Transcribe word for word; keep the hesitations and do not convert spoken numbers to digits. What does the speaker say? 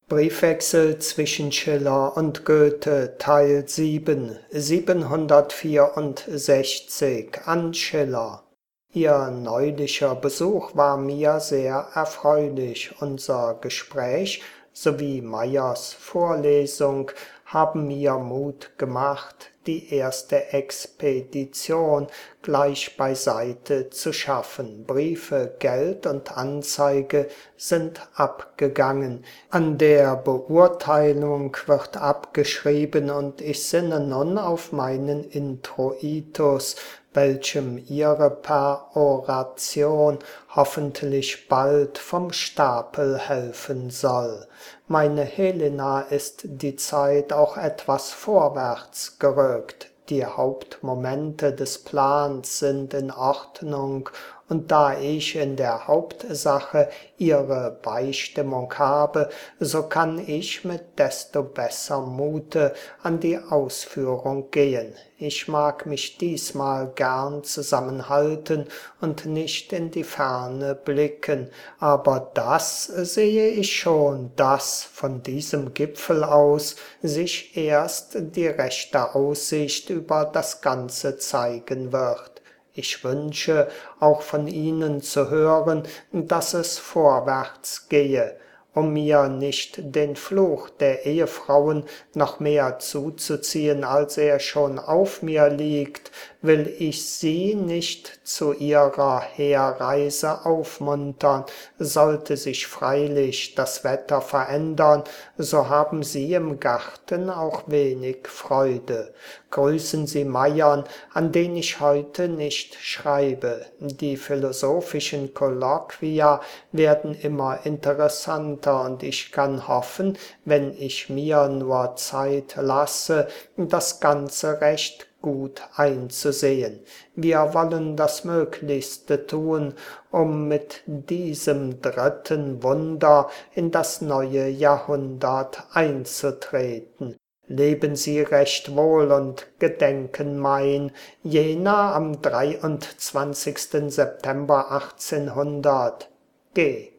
Briefwechsel zwischen Schiller und Goethe Teil sieben, siebenhundertvierundsechzig an Schiller. Ihr neulicher Besuch war mir sehr erfreulich. Unser Gespräch sowie Meyers Vorlesung haben mir Mut gemacht, die erste Expedition gleich beiseite zu schaffen. Briefe, Geld und Anzeige sind abgegangen. An der Beurteilung wird abgeschrieben und ich sinne nun auf meinen Introitus, welchem ihre Peroration hoffentlich bald vom Stapel helfen soll. Meine Helena ist die Zeit auch etwas vorwärts gerückt. Die Hauptmomente des Plans sind in Ordnung, und da ich in der Hauptsache ihre Beistimmung habe, so kann ich mit desto besserem Mute an die Ausführung gehen. Ich mag mich diesmal gern zusammenhalten und nicht in die Ferne blicken, aber das sehe ich schon, dass von diesem Gipfel aus sich erst die rechte Aussicht über das Ganze zeigen wird. Ich wünsche, auch von Ihnen zu hören, dass es vorwärts gehe. Um mir nicht den Fluch der Ehefrauen noch mehr zuzuziehen, als er schon auf mir liegt, will ich Sie nicht zu Ihrer Herreise aufmuntern. Sollte sich freilich das Wetter verändern, so haben Sie im Garten auch wenig Freude. Grüßen Sie Meyern, an den ich heute nicht schreibe. Die philosophischen Kolloquia werden immer interessanter und ich kann hoffen, wenn ich mir nur Zeit lasse, das Ganze recht gut einzusehen. Wir wollen das Möglichste tun, um mit diesem dritten Wunder in das neue Jahrhundert einzutreten. Leben Sie recht wohl und gedenken mein, Jena am dreiundzwanzigsten September achtzehnhundert. G